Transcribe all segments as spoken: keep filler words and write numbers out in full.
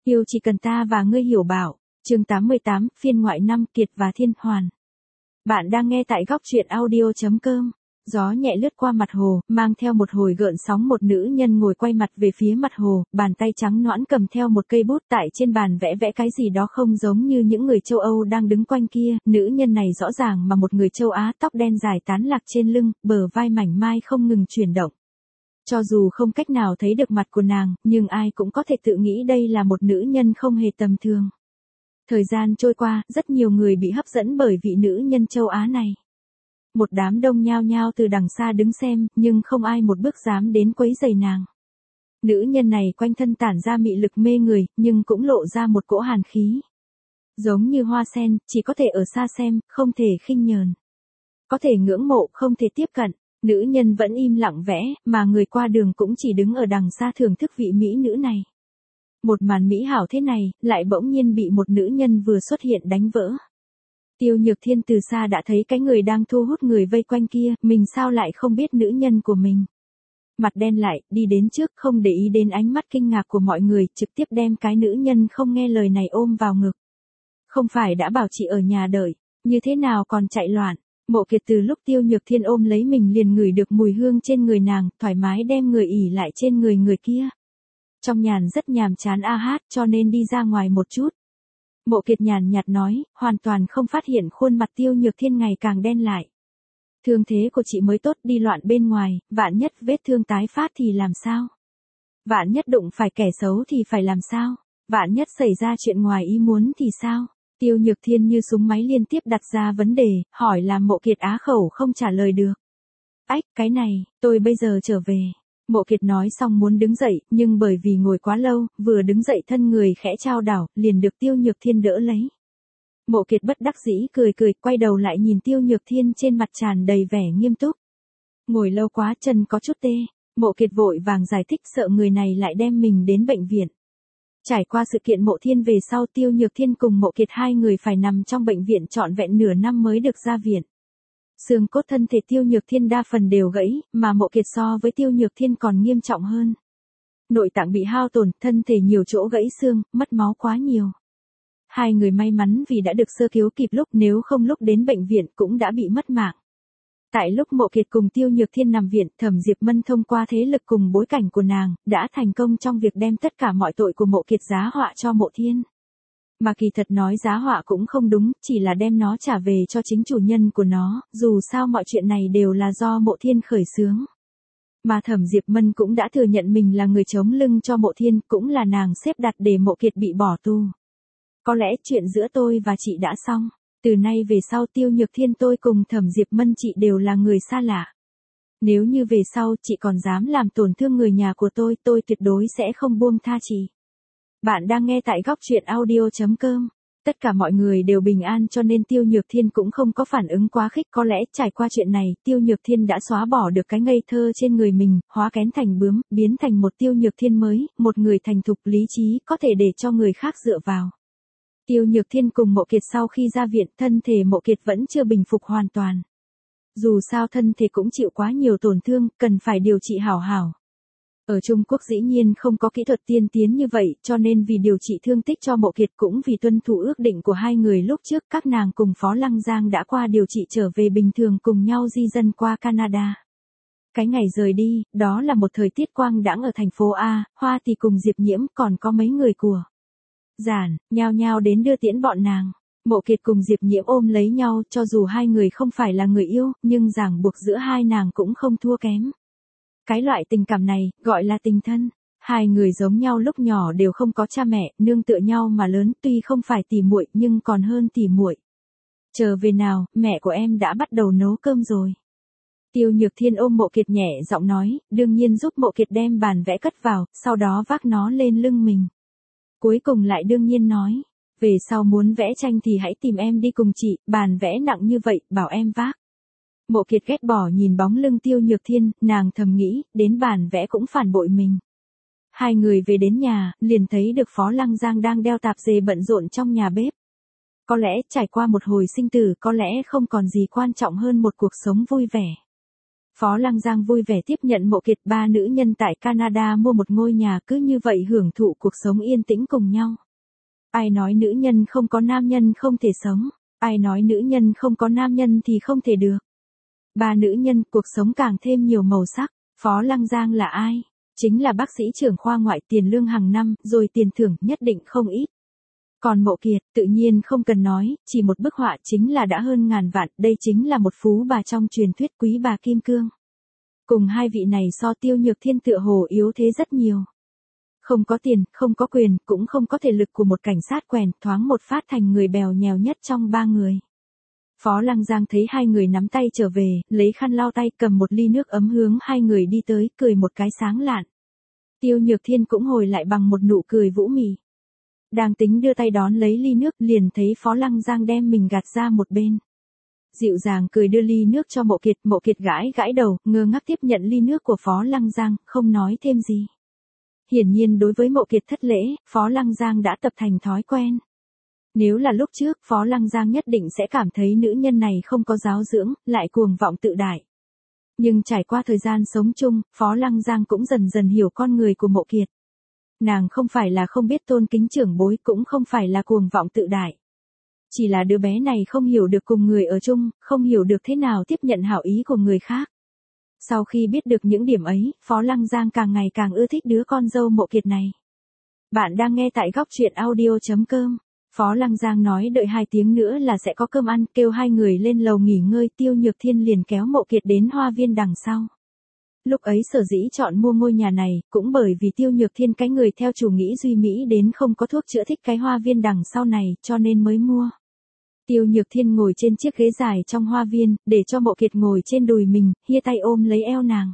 Yêu chỉ cần ta và ngươi hiểu bảo, chương tám mươi tám, phiên ngoại năm, Kiệt và Thiên Hoàn. Bạn đang nghe tại góc truyện audio.com. Gió nhẹ lướt qua mặt hồ, mang theo một hồi gợn sóng. Một nữ nhân ngồi quay mặt về phía mặt hồ, bàn tay trắng nõn cầm theo một cây bút, tại trên bàn vẽ vẽ cái gì đó không giống như những người châu Âu đang đứng quanh kia. Nữ nhân này rõ ràng mà một người châu Á, tóc đen dài tán lạc trên lưng, bờ vai mảnh mai không ngừng chuyển động. Cho dù không cách nào thấy được mặt của nàng, nhưng ai cũng có thể tự nghĩ đây là một nữ nhân không hề tầm thường. Thời gian trôi qua, rất nhiều người bị hấp dẫn bởi vị nữ nhân châu Á này. Một đám đông nhao nhao từ đằng xa đứng xem, nhưng không ai một bước dám đến quấy rầy nàng. Nữ nhân này quanh thân tản ra mị lực mê người, nhưng cũng lộ ra một cỗ hàn khí. Giống như hoa sen, chỉ có thể ở xa xem, không thể khinh nhờn. Có thể ngưỡng mộ, không thể tiếp cận. Nữ nhân vẫn im lặng vẽ, mà người qua đường cũng chỉ đứng ở đằng xa thưởng thức vị mỹ nữ này. Một màn mỹ hảo thế này, lại bỗng nhiên bị một nữ nhân vừa xuất hiện đánh vỡ. Tiêu Nhược Thiên từ xa đã thấy cái người đang thu hút người vây quanh kia, mình sao lại không biết nữ nhân của mình. Mặt đen lại, đi đến trước, không để ý đến ánh mắt kinh ngạc của mọi người, trực tiếp đem cái nữ nhân không nghe lời này ôm vào ngực. Không phải đã bảo chị ở nhà đợi, như thế nào còn chạy loạn. Mộ Kiệt từ lúc Tiêu Nhược Thiên ôm lấy mình liền ngửi được mùi hương trên người nàng, thoải mái đem người ỉ lại trên người người kia. Trong nhàn rất nhàm chán a hát, cho nên đi ra ngoài một chút. Mộ Kiệt nhàn nhạt nói, hoàn toàn không phát hiện khuôn mặt Tiêu Nhược Thiên ngày càng đen lại. Thương thế của chị mới tốt, đi loạn bên ngoài, vạn nhất vết thương tái phát thì làm sao? Vạn nhất đụng phải kẻ xấu thì phải làm sao? Vạn nhất xảy ra chuyện ngoài ý muốn thì sao? Tiêu Nhược Thiên như súng máy liên tiếp đặt ra vấn đề, hỏi làm Mộ Kiệt á khẩu không trả lời được. Ách, cái này, tôi bây giờ trở về. Mộ Kiệt nói xong muốn đứng dậy, nhưng bởi vì ngồi quá lâu, vừa đứng dậy thân người khẽ chao đảo, liền được Tiêu Nhược Thiên đỡ lấy. Mộ Kiệt bất đắc dĩ cười cười, quay đầu lại nhìn Tiêu Nhược Thiên trên mặt tràn đầy vẻ nghiêm túc. Ngồi lâu quá chân có chút tê, Mộ Kiệt vội vàng giải thích sợ người này lại đem mình đến bệnh viện. Trải qua sự kiện Mộ Thiên về sau, Tiêu Nhược Thiên cùng Mộ Kiệt hai người phải nằm trong bệnh viện trọn vẹn nửa năm mới được ra viện. Xương cốt thân thể Tiêu Nhược Thiên đa phần đều gãy, mà Mộ Kiệt so với Tiêu Nhược Thiên còn nghiêm trọng hơn. Nội tạng bị hao tổn, thân thể nhiều chỗ gãy xương, mất máu quá nhiều. Hai người may mắn vì đã được sơ cứu kịp lúc, nếu không lúc đến bệnh viện cũng đã bị mất mạng. Tại lúc Mộ Kiệt cùng Tiêu Nhược Thiên nằm viện, Thẩm Diệp Mân thông qua thế lực cùng bối cảnh của nàng, đã thành công trong việc đem tất cả mọi tội của Mộ Kiệt giá họa cho Mộ Thiên. Mà kỳ thật nói giá họa cũng không đúng, chỉ là đem nó trả về cho chính chủ nhân của nó, dù sao mọi chuyện này đều là do Mộ Thiên khởi xướng. Mà Thẩm Diệp Mân cũng đã thừa nhận mình là người chống lưng cho Mộ Thiên, cũng là nàng xếp đặt để Mộ Kiệt bị bỏ tù. Có lẽ chuyện giữa tôi và chị đã xong. Từ nay về sau Tiêu Nhược Thiên tôi cùng Thẩm Diệp Mân chị đều là người xa lạ. Nếu như về sau chị còn dám làm tổn thương người nhà của tôi, tôi tuyệt đối sẽ không buông tha chị. Bạn đang nghe tại góc truyện audio.com. Tất cả mọi người đều bình an cho nên Tiêu Nhược Thiên cũng không có phản ứng quá khích. Có lẽ trải qua chuyện này, Tiêu Nhược Thiên đã xóa bỏ được cái ngây thơ trên người mình, hóa kén thành bướm, biến thành một Tiêu Nhược Thiên mới, một người thành thục lý trí, có thể để cho người khác dựa vào. Tiêu Nhược Thiên cùng Mộ Kiệt sau khi ra viện, thân thể Mộ Kiệt vẫn chưa bình phục hoàn toàn. Dù sao thân thể cũng chịu quá nhiều tổn thương, cần phải điều trị hảo hảo. Ở Trung Quốc dĩ nhiên không có kỹ thuật tiên tiến như vậy, cho nên vì điều trị thương tích cho Mộ Kiệt cũng vì tuân thủ ước định của hai người lúc trước, các nàng cùng Phó Lăng Giang đã qua điều trị trở về bình thường cùng nhau di dân qua Canada. Cái ngày rời đi, đó là một thời tiết quang đãng ở thành phố A, Hoa Tỷ cùng Diệp Nhiễm còn có mấy người của Giản, nhao nhao đến đưa tiễn bọn nàng. Mộ Kiệt cùng Diệp Nhiễm ôm lấy nhau, cho dù hai người không phải là người yêu, nhưng ràng buộc giữa hai nàng cũng không thua kém. Cái loại tình cảm này, gọi là tình thân. Hai người giống nhau lúc nhỏ đều không có cha mẹ, nương tựa nhau mà lớn, tuy không phải tỉ muội nhưng còn hơn tỉ muội. Trở về nào, mẹ của em đã bắt đầu nấu cơm rồi. Tiêu Nhược Thiên ôm Mộ Kiệt nhẹ giọng nói, đương nhiên giúp Mộ Kiệt đem bàn vẽ cất vào, sau đó vác nó lên lưng mình. Cuối cùng lại đương nhiên nói, về sau muốn vẽ tranh thì hãy tìm em đi cùng chị, bàn vẽ nặng như vậy, bảo em vác. Mộ Kiệt ghét bỏ nhìn bóng lưng Tiêu Nhược Thiên, nàng thầm nghĩ, đến bàn vẽ cũng phản bội mình. Hai người về đến nhà, liền thấy được Phó Lăng Giang đang đeo tạp dề bận rộn trong nhà bếp. Có lẽ trải qua một hồi sinh tử, có lẽ không còn gì quan trọng hơn một cuộc sống vui vẻ. Phó Lăng Giang vui vẻ tiếp nhận Mộ Kiệt, ba nữ nhân tại Canada mua một ngôi nhà cứ như vậy hưởng thụ cuộc sống yên tĩnh cùng nhau. Ai nói nữ nhân không có nam nhân không thể sống, ai nói nữ nhân không có nam nhân thì không thể được. Ba nữ nhân, cuộc sống càng thêm nhiều màu sắc. Phó Lăng Giang là ai? Chính là bác sĩ trưởng khoa ngoại, tiền lương hàng năm, rồi tiền thưởng nhất định không ít. Còn Mộ Kiệt, tự nhiên không cần nói, chỉ một bức họa chính là đã hơn ngàn vạn, đây chính là một phú bà trong truyền thuyết quý bà Kim Cương. Cùng hai vị này so, Tiêu Nhược Thiên tựa hồ yếu thế rất nhiều. Không có tiền, không có quyền, cũng không có thể lực của một cảnh sát quèn, thoáng một phát thành người bèo nhèo nhất trong ba người. Phó Lăng Giang thấy hai người nắm tay trở về, lấy khăn lau tay, cầm một ly nước ấm hướng hai người đi tới, cười một cái sáng lạn. Tiêu Nhược Thiên cũng hồi lại bằng một nụ cười vũ mị. Đang tính đưa tay đón lấy ly nước, liền thấy Phó Lăng Giang đem mình gạt ra một bên. Dịu dàng cười đưa ly nước cho Mộ Kiệt, Mộ Kiệt gãi gãi đầu, ngơ ngác tiếp nhận ly nước của Phó Lăng Giang, không nói thêm gì. Hiển nhiên đối với Mộ Kiệt thất lễ, Phó Lăng Giang đã tập thành thói quen. Nếu là lúc trước, Phó Lăng Giang nhất định sẽ cảm thấy nữ nhân này không có giáo dưỡng, lại cuồng vọng tự đại. Nhưng trải qua thời gian sống chung, Phó Lăng Giang cũng dần dần hiểu con người của Mộ Kiệt. Nàng không phải là không biết tôn kính trưởng bối, cũng không phải là cuồng vọng tự đại. Chỉ là đứa bé này không hiểu được cùng người ở chung, không hiểu được thế nào tiếp nhận hảo ý của người khác. Sau khi biết được những điểm ấy, Phó Lăng Giang càng ngày càng ưa thích đứa con dâu Mộ Kiệt này. Bạn đang nghe tại góc truyện audio chấm com. Phó Lăng Giang nói đợi hai tiếng nữa là sẽ có cơm ăn, kêu hai người lên lầu nghỉ ngơi. Tiêu Nhược Thiên liền kéo Mộ Kiệt đến hoa viên đằng sau. Lúc ấy sở dĩ chọn mua ngôi nhà này, cũng bởi vì Tiêu Nhược Thiên cái người theo chủ nghĩ duy mỹ đến không có thuốc chữa thích cái hoa viên đằng sau này, cho nên mới mua. Tiêu Nhược Thiên ngồi trên chiếc ghế dài trong hoa viên, để cho Mộ Kiệt ngồi trên đùi mình, hia tay ôm lấy eo nàng.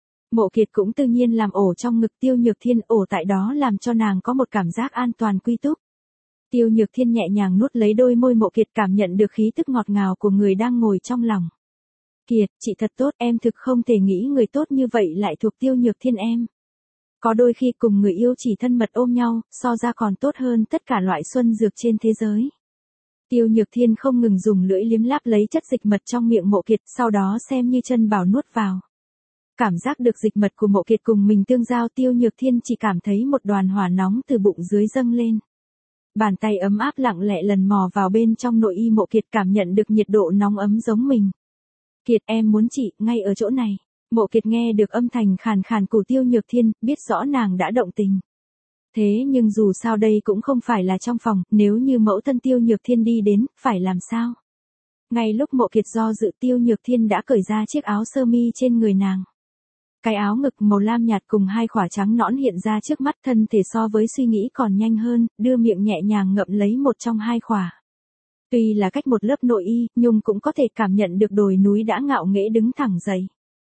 Mộ Kiệt cũng tự nhiên làm ổ trong ngực Tiêu Nhược Thiên, ổ tại đó làm cho nàng có một cảm giác an toàn quy túc. Tiêu Nhược Thiên nhẹ nhàng nuốt lấy đôi môi Mộ Kiệt, cảm nhận được khí tức ngọt ngào của người đang ngồi trong lòng. Kiệt, chị thật tốt, em thực không thể nghĩ người tốt như vậy lại thuộc Tiêu Nhược Thiên em. Có đôi khi cùng người yêu chỉ thân mật ôm nhau, so ra còn tốt hơn tất cả loại xuân dược trên thế giới. Tiêu Nhược Thiên không ngừng dùng lưỡi liếm láp lấy chất dịch mật trong miệng Mộ Kiệt, sau đó xem như chân bảo nuốt vào. Cảm giác được dịch mật của Mộ Kiệt cùng mình tương giao, Tiêu Nhược Thiên chỉ cảm thấy một đoàn hỏa nóng từ bụng dưới dâng lên. Bàn tay ấm áp lặng lẽ lần mò vào bên trong nội y Mộ Kiệt, cảm nhận được nhiệt độ nóng ấm giống mình. Kiệt, em muốn chị, ngay ở chỗ này. Mộ Kiệt nghe được âm thanh khàn khàn của Tiêu Nhược Thiên, biết rõ nàng đã động tình. Thế nhưng dù sao đây cũng không phải là trong phòng, nếu như mẫu thân Tiêu Nhược Thiên đi đến, phải làm sao? Ngay lúc Mộ Kiệt do dự, Tiêu Nhược Thiên đã cởi ra chiếc áo sơ mi trên người nàng. Cái áo ngực màu lam nhạt cùng hai khỏa trắng nõn hiện ra trước mắt, thân thể so với suy nghĩ còn nhanh hơn, đưa miệng nhẹ nhàng ngậm lấy một trong hai khỏa. Tuy là cách một lớp nội y, nhưng cũng có thể cảm nhận được đồi núi đã ngạo nghễ đứng thẳng dậy.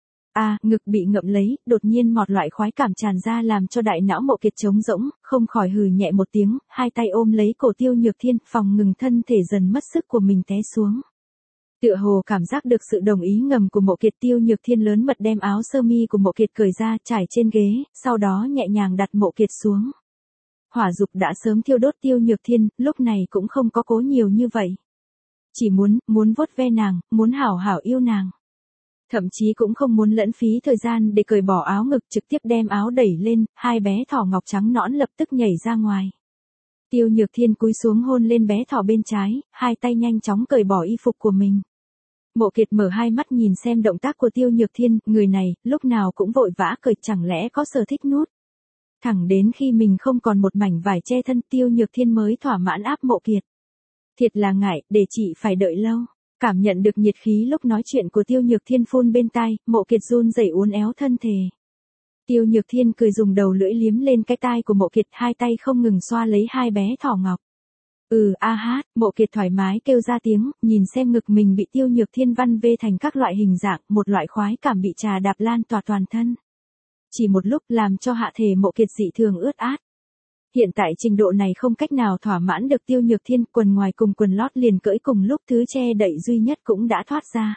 À, ngực bị ngậm lấy, đột nhiên một loại khoái cảm tràn ra làm cho đại não Mộ Kiệt trống rỗng, không khỏi hừ nhẹ một tiếng, hai tay ôm lấy cổ Tiêu Nhược Thiên, phòng ngừng thân thể dần mất sức của mình té xuống. Tựa hồ cảm giác được sự đồng ý ngầm của Mộ Kiệt, Tiêu Nhược Thiên lớn mật đem áo sơ mi của Mộ Kiệt cởi ra, trải trên ghế, sau đó nhẹ nhàng đặt Mộ Kiệt xuống. Hỏa dục đã sớm thiêu đốt Tiêu Nhược Thiên, lúc này cũng không có cố nhiều như vậy. Chỉ muốn, muốn vuốt ve nàng, muốn hảo hảo yêu nàng. Thậm chí cũng không muốn lẫn phí thời gian để cởi bỏ áo ngực, trực tiếp đem áo đẩy lên, hai bé thỏ ngọc trắng nõn lập tức nhảy ra ngoài. Tiêu Nhược Thiên cúi xuống hôn lên bé thỏ bên trái, hai tay nhanh chóng cởi bỏ y phục của mình. Mộ Kiệt mở hai mắt nhìn xem động tác của Tiêu Nhược Thiên, người này, lúc nào cũng vội vã cởi, chẳng lẽ có sở thích nút. Thẳng đến khi mình không còn một mảnh vải che thân, Tiêu Nhược Thiên mới thỏa mãn áp Mộ Kiệt. Thiệt là ngại, để chị phải đợi lâu. Cảm nhận được nhiệt khí lúc nói chuyện của Tiêu Nhược Thiên phun bên tai, Mộ Kiệt run rẩy uốn éo thân thể. Tiêu Nhược Thiên cười dùng đầu lưỡi liếm lên cái tai của Mộ Kiệt, hai tay không ngừng xoa lấy hai bé thỏ ngọc. Ừ a hát, Mộ Kiệt thoải mái kêu ra tiếng, nhìn xem ngực mình bị Tiêu Nhược Thiên văn vê thành các loại hình dạng, một loại khoái cảm bị trà đạp lan tỏa toàn thân. Chỉ một lúc làm cho hạ thể Mộ Kiệt dị thường ướt át. Hiện tại trình độ này không cách nào thỏa mãn được Tiêu Nhược Thiên, quần ngoài cùng quần lót liền cởi cùng lúc, thứ che đậy duy nhất cũng đã thoát ra.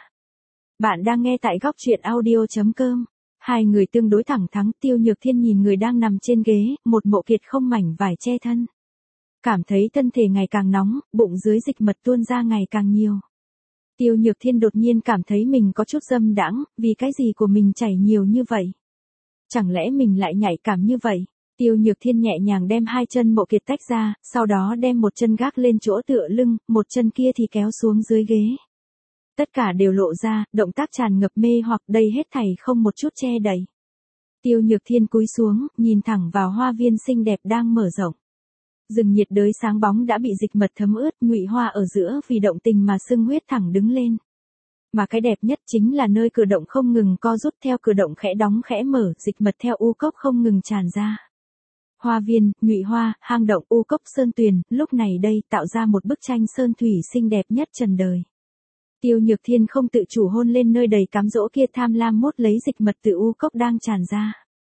Bạn đang nghe tại góc truyện audio chấm com. Hai người tương đối thẳng thắn, Tiêu Nhược Thiên nhìn người đang nằm trên ghế, một Mộ Kiệt không mảnh vải che thân. Cảm thấy thân thể ngày càng nóng, bụng dưới dịch mật tuôn ra ngày càng nhiều. Tiêu Nhược Thiên đột nhiên cảm thấy mình có chút dâm đãng, vì cái gì của mình chảy nhiều như vậy? Chẳng lẽ mình lại nhạy cảm như vậy? Tiêu Nhược Thiên nhẹ nhàng đem hai chân Mộ Kiệt tách ra, sau đó đem một chân gác lên chỗ tựa lưng, một chân kia thì kéo xuống dưới ghế. Tất cả đều lộ ra, động tác tràn ngập mê hoặc, đây hết thảy không một chút che đậy. Tiêu Nhược Thiên cúi xuống, nhìn thẳng vào hoa viên xinh đẹp đang mở rộng. Rừng nhiệt đới sáng bóng đã bị dịch mật thấm ướt, nhụy hoa ở giữa vì động tình mà sưng huyết thẳng đứng lên. Mà cái đẹp nhất chính là nơi cửa động không ngừng co rút, theo cửa động khẽ đóng khẽ mở, dịch mật theo u cốc không ngừng tràn ra. Hoa viên, nhụy hoa, hang động, u cốc, sơn tuyền, lúc này đây tạo ra một bức tranh sơn thủy xinh đẹp nhất trần đời. Tiêu Nhược Thiên không tự chủ hôn lên nơi đầy cám dỗ kia, tham lam mốt lấy dịch mật từ u cốc đang tràn ra.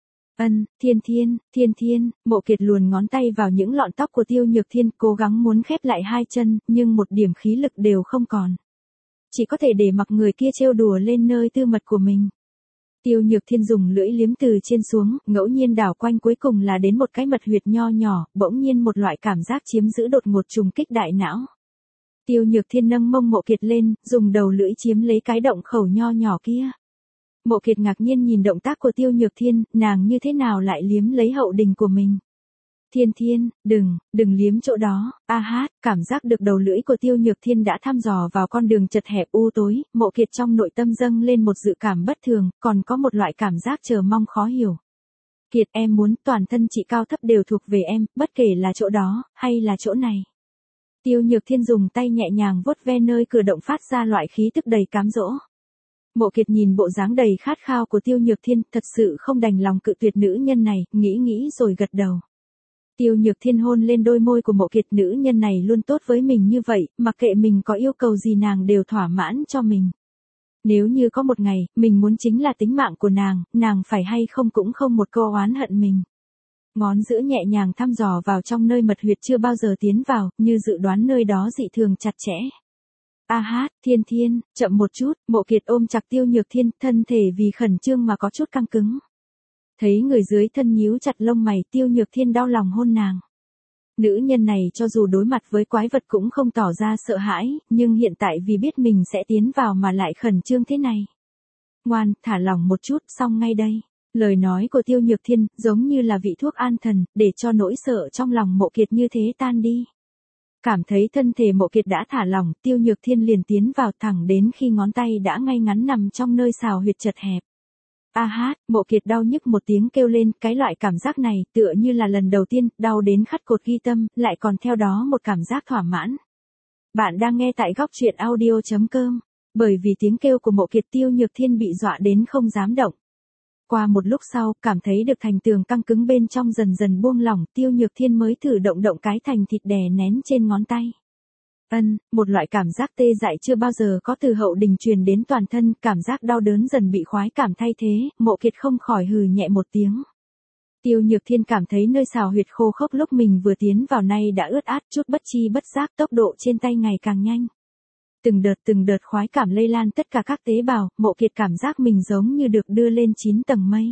Ân, Thiên Thiên, Thiên Thiên, Mộ Kiệt luồn ngón tay vào những lọn tóc của Tiêu Nhược Thiên, cố gắng muốn khép lại hai chân, nhưng một điểm khí lực đều không còn. Chỉ có thể để mặc người kia trêu đùa lên nơi tư mật của mình. Tiêu Nhược Thiên dùng lưỡi liếm từ trên xuống, ngẫu nhiên đảo quanh, cuối cùng là đến một cái mật huyệt nho nhỏ, bỗng nhiên một loại cảm giác chiếm giữ đột ngột trùng kích đại não. Tiêu Nhược Thiên nâng mông Mộ Kiệt lên, dùng đầu lưỡi chiếm lấy cái động khẩu nho nhỏ kia. Mộ Kiệt ngạc nhiên nhìn động tác của Tiêu Nhược Thiên, nàng như thế nào lại liếm lấy hậu đình của mình. Thiên Thiên, đừng, đừng liếm chỗ đó, a hát, cảm giác được đầu lưỡi của Tiêu Nhược Thiên đã thăm dò vào con đường chật hẹp u tối, Mộ Kiệt trong nội tâm dâng lên một dự cảm bất thường, còn có một loại cảm giác chờ mong khó hiểu. Kiệt, em muốn toàn thân chị cao thấp đều thuộc về em, bất kể là chỗ đó, hay là chỗ này. Tiêu Nhược Thiên dùng tay nhẹ nhàng vuốt ve nơi cửa động phát ra loại khí tức đầy cám dỗ. Mộ Kiệt nhìn bộ dáng đầy khát khao của Tiêu Nhược Thiên, thật sự không đành lòng cự tuyệt nữ nhân này, nghĩ nghĩ rồi gật đầu. Tiêu Nhược Thiên hôn lên đôi môi của Mộ Kiệt, nữ nhân này luôn tốt với mình như vậy, mặc kệ mình có yêu cầu gì nàng đều thỏa mãn cho mình. Nếu như có một ngày, mình muốn chính là tính mạng của nàng, nàng phải hay không cũng không một câu oán hận mình. Ngón giữa nhẹ nhàng thăm dò vào trong nơi mật huyệt chưa bao giờ tiến vào, như dự đoán nơi đó dị thường chặt chẽ. A hát, Thiên Thiên, chậm một chút, Mộ Kiệt ôm chặt Tiêu Nhược Thiên, thân thể vì khẩn trương mà có chút căng cứng. Thấy người dưới thân nhíu chặt lông mày, Tiêu Nhược Thiên đau lòng hôn nàng. Nữ nhân này cho dù đối mặt với quái vật cũng không tỏ ra sợ hãi, nhưng hiện tại vì biết mình sẽ tiến vào mà lại khẩn trương thế này. Ngoan, thả lỏng một chút, xong ngay đây. Lời nói của Tiêu Nhược Thiên giống như là vị thuốc an thần, để cho nỗi sợ trong lòng Mộ Kiệt như thế tan đi. Cảm thấy thân thể Mộ Kiệt đã thả lỏng, Tiêu Nhược Thiên liền tiến vào thẳng đến khi ngón tay đã ngay ngắn nằm trong nơi xào huyệt chật hẹp. A hát, Mộ Kiệt đau nhức một tiếng kêu lên, cái loại cảm giác này tựa như là lần đầu tiên, đau đến khắt cột ghi tâm, lại còn theo đó một cảm giác thỏa mãn. Bạn đang nghe tại góc truyện audio chấm com, bởi vì tiếng kêu của Mộ Kiệt, Tiêu Nhược Thiên bị dọa đến không dám động. Qua một lúc sau, cảm thấy được thành tường căng cứng bên trong dần dần buông lỏng, Tiêu Nhược Thiên mới thử động động cái thành thịt đè nén trên ngón tay. Ân, một loại cảm giác tê dại chưa bao giờ có từ hậu đình truyền đến toàn thân, cảm giác đau đớn dần bị khoái cảm thay thế, Mộ Kiệt không khỏi hừ nhẹ một tiếng. Tiêu Nhược Thiên cảm thấy nơi xào huyệt khô khốc lúc mình vừa tiến vào nay đã ướt át, chút bất chi bất giác tốc độ trên tay ngày càng nhanh. Từng đợt từng đợt khoái cảm lây lan tất cả các tế bào, Mộ Kiệt cảm giác mình giống như được đưa lên chín tầng mây.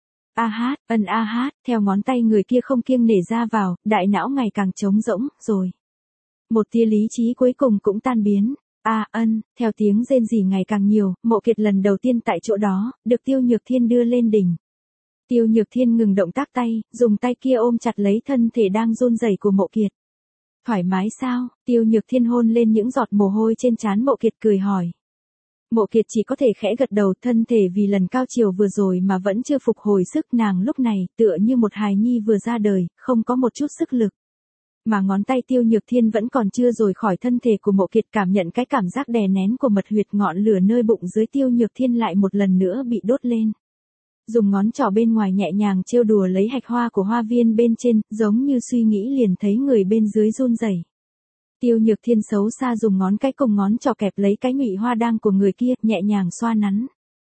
A hát, ân a hát, theo ngón tay người kia không kiêng nể ra vào, đại não ngày càng trống rỗng, rồi. Một tia lý trí cuối cùng cũng tan biến. A ân, theo tiếng rên rỉ ngày càng nhiều, Mộ Kiệt lần đầu tiên tại chỗ đó, được Tiêu Nhược Thiên đưa lên đỉnh. Tiêu Nhược Thiên ngừng động tác tay, dùng tay kia ôm chặt lấy thân thể đang run rẩy của Mộ Kiệt. Thoải mái sao? Tiêu Nhược Thiên hôn lên những giọt mồ hôi trên trán Mộ Kiệt cười hỏi. Mộ Kiệt chỉ có thể khẽ gật đầu, thân thể vì lần cao chiều vừa rồi mà vẫn chưa phục hồi sức, nàng lúc này tựa như một hài nhi vừa ra đời, không có một chút sức lực. Mà ngón tay Tiêu Nhược Thiên vẫn còn chưa rời khỏi thân thể của Mộ Kiệt, cảm nhận cái cảm giác đè nén của mật huyệt, ngọn lửa nơi bụng dưới Tiêu Nhược Thiên lại một lần nữa bị đốt lên. Dùng ngón trỏ bên ngoài nhẹ nhàng trêu đùa lấy hạch hoa của hoa viên bên trên, giống như suy nghĩ liền thấy người bên dưới run rẩy. Tiêu Nhược Thiên xấu xa dùng ngón cái cùng ngón trỏ kẹp lấy cái nhụy hoa đang của người kia, nhẹ nhàng xoa nắn.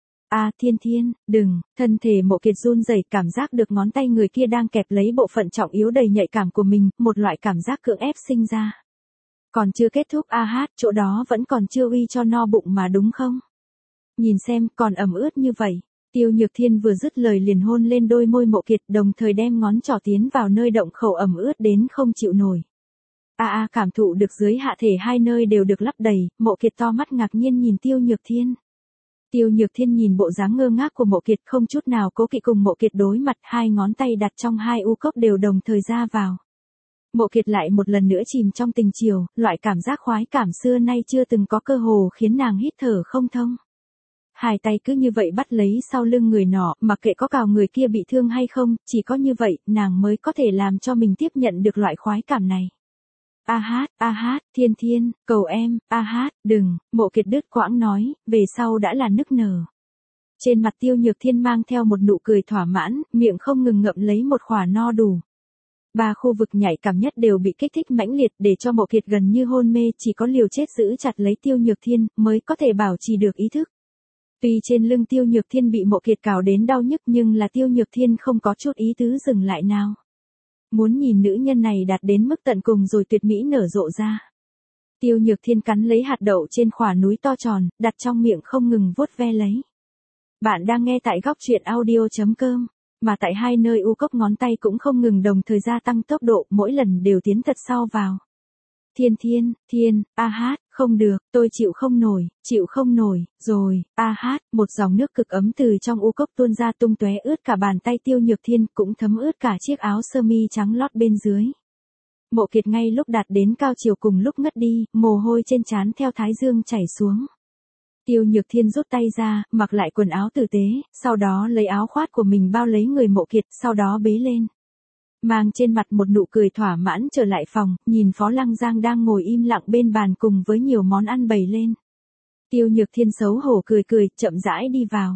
A Thiên Thiên, đừng, thân thể Mộ Kiệt run rẩy, cảm giác được ngón tay người kia đang kẹp lấy bộ phận trọng yếu đầy nhạy cảm của mình, một loại cảm giác cưỡng ép sinh ra. Còn chưa kết thúc a hát, chỗ đó vẫn còn chưa uy cho no bụng mà đúng không? Nhìn xem, còn ẩm ướt như vậy. Tiêu Nhược Thiên vừa dứt lời liền hôn lên đôi môi Mộ Kiệt, đồng thời đem ngón trỏ tiến vào nơi động khẩu ẩm ướt đến không chịu nổi. A A cảm thụ được dưới hạ thể hai nơi đều được lấp đầy, Mộ Kiệt to mắt ngạc nhiên nhìn Tiêu Nhược Thiên. Tiêu Nhược Thiên nhìn bộ dáng ngơ ngác của Mộ Kiệt không chút nào cố kỵ cùng Mộ Kiệt đối mặt, hai ngón tay đặt trong hai u cốc đều đồng thời ra vào. Mộ Kiệt lại một lần nữa chìm trong tình chiều, loại cảm giác khoái cảm xưa nay chưa từng có cơ hồ khiến nàng hít thở không thông. Hai tay cứ như vậy bắt lấy sau lưng người nọ, mặc kệ có cào người kia bị thương hay không, chỉ có như vậy, nàng mới có thể làm cho mình tiếp nhận được loại khoái cảm này. A hát, a hát, Thiên Thiên, cầu em, a hát, đừng, Mộ Kiệt đứt quãng nói, về sau đã là nức nở. Trên mặt Tiêu Nhược Thiên mang theo một nụ cười thỏa mãn, miệng không ngừng ngậm lấy một khỏa no đủ. Ba khu vực nhạy cảm nhất đều bị kích thích mãnh liệt để cho Mộ Kiệt gần như hôn mê, chỉ có liều chết giữ chặt lấy Tiêu Nhược Thiên mới có thể bảo trì được ý thức. Tuy trên lưng Tiêu Nhược Thiên bị Mộ Kiệt cào đến đau nhức nhưng là Tiêu Nhược Thiên không có chút ý tứ dừng lại nào. Muốn nhìn nữ nhân này đạt đến mức tận cùng rồi tuyệt mỹ nở rộ ra. Tiêu Nhược Thiên cắn lấy hạt đậu trên khỏa núi to tròn, đặt trong miệng không ngừng vuốt ve lấy. Bạn đang nghe tại góc truyện audio chấm com, mà tại hai nơi u cốc ngón tay cũng không ngừng đồng thời gia tăng tốc độ, mỗi lần đều tiến thật sâu vào. Thiên Thiên, Thiên, a hát, không được, tôi chịu không nổi, chịu không nổi, rồi, a hát, một dòng nước cực ấm từ trong u cốc tuôn ra tung tóe ướt cả bàn tay Tiêu Nhược Thiên, cũng thấm ướt cả chiếc áo sơ mi trắng lót bên dưới. Mộ Kiệt ngay lúc đạt đến cao chiều cùng lúc ngất đi, mồ hôi trên trán theo thái dương chảy xuống. Tiêu Nhược Thiên rút tay ra, mặc lại quần áo tử tế, sau đó lấy áo khoác của mình bao lấy người Mộ Kiệt, sau đó bế lên. Mang trên mặt một nụ cười thỏa mãn trở lại phòng, nhìn Phó Lăng Giang đang ngồi im lặng bên bàn cùng với nhiều món ăn bày lên. Tiêu Nhược Thiên xấu hổ cười cười, chậm rãi đi vào.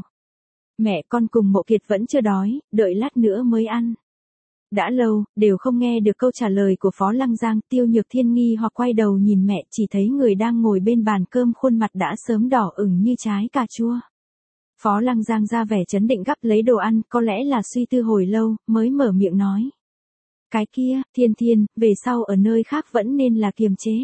Mẹ con cùng Mộ Kiệt vẫn chưa đói, đợi lát nữa mới ăn. Đã lâu, đều không nghe được câu trả lời của Phó Lăng Giang, Tiêu Nhược Thiên nghi hoặc quay đầu nhìn mẹ, chỉ thấy người đang ngồi bên bàn cơm khuôn mặt đã sớm đỏ ửng như trái cà chua. Phó Lăng Giang ra vẻ chấn định gắp lấy đồ ăn, có lẽ là suy tư hồi lâu, mới mở miệng nói. Cái kia, Thiên Thiên, về sau ở nơi khác vẫn nên là kiềm chế.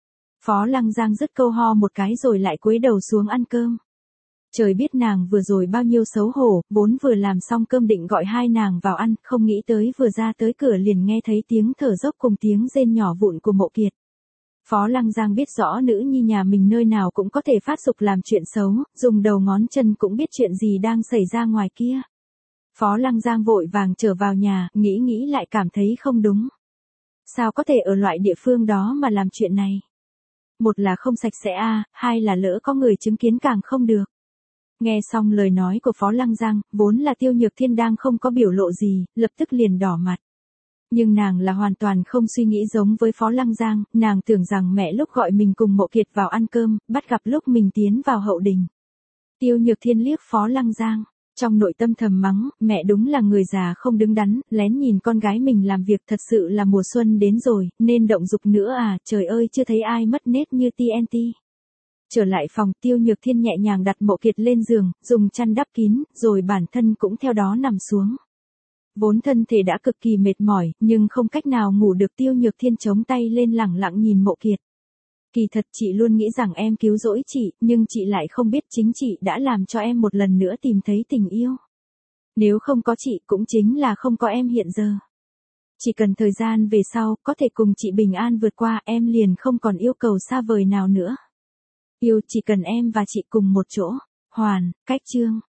Phó Lăng Giang dứt câu ho một cái rồi lại cúi đầu xuống ăn cơm. Trời biết nàng vừa rồi bao nhiêu xấu hổ, vốn vừa làm xong cơm định gọi hai nàng vào ăn, không nghĩ tới vừa ra tới cửa liền nghe thấy tiếng thở dốc cùng tiếng rên nhỏ vụn của Mộ Kiệt. Phó Lăng Giang biết rõ nữ nhi nhà mình nơi nào cũng có thể phát dục làm chuyện xấu, dùng đầu ngón chân cũng biết chuyện gì đang xảy ra ngoài kia. Phó Lăng Giang vội vàng trở vào nhà, nghĩ nghĩ lại cảm thấy không đúng. Sao có thể ở loại địa phương đó mà làm chuyện này? Một là không sạch sẽ a, hai là lỡ có người chứng kiến càng không được. Nghe xong lời nói của Phó Lăng Giang, vốn là Tiêu Nhược Thiên đang không có biểu lộ gì, lập tức liền đỏ mặt. Nhưng nàng là hoàn toàn không suy nghĩ giống với Phó Lăng Giang, nàng tưởng rằng mẹ lúc gọi mình cùng Mộ Kiệt vào ăn cơm, bắt gặp lúc mình tiến vào hậu đình. Tiêu Nhược Thiên liếc Phó Lăng Giang, trong nội tâm thầm mắng, mẹ đúng là người già không đứng đắn, lén nhìn con gái mình làm việc, thật sự là mùa xuân đến rồi, nên động dục nữa à, trời ơi chưa thấy ai mất nết như tê en tê. Trở lại phòng, Tiêu Nhược Thiên nhẹ nhàng đặt Mộ Kiệt lên giường, dùng chăn đắp kín, rồi bản thân cũng theo đó nằm xuống. Vốn thân thể đã cực kỳ mệt mỏi, nhưng không cách nào ngủ được, Tiêu Nhược Thiên chống tay lên lẳng lặng nhìn Mộ Kiệt. Kỳ thật chị luôn nghĩ rằng em cứu rỗi chị, nhưng chị lại không biết chính chị đã làm cho em một lần nữa tìm thấy tình yêu. Nếu không có chị cũng chính là không có em hiện giờ. Chỉ cần thời gian về sau, có thể cùng chị bình an vượt qua, em liền không còn yêu cầu xa vời nào nữa. Yêu chỉ cần em và chị cùng một chỗ. Hoàn, cách chương.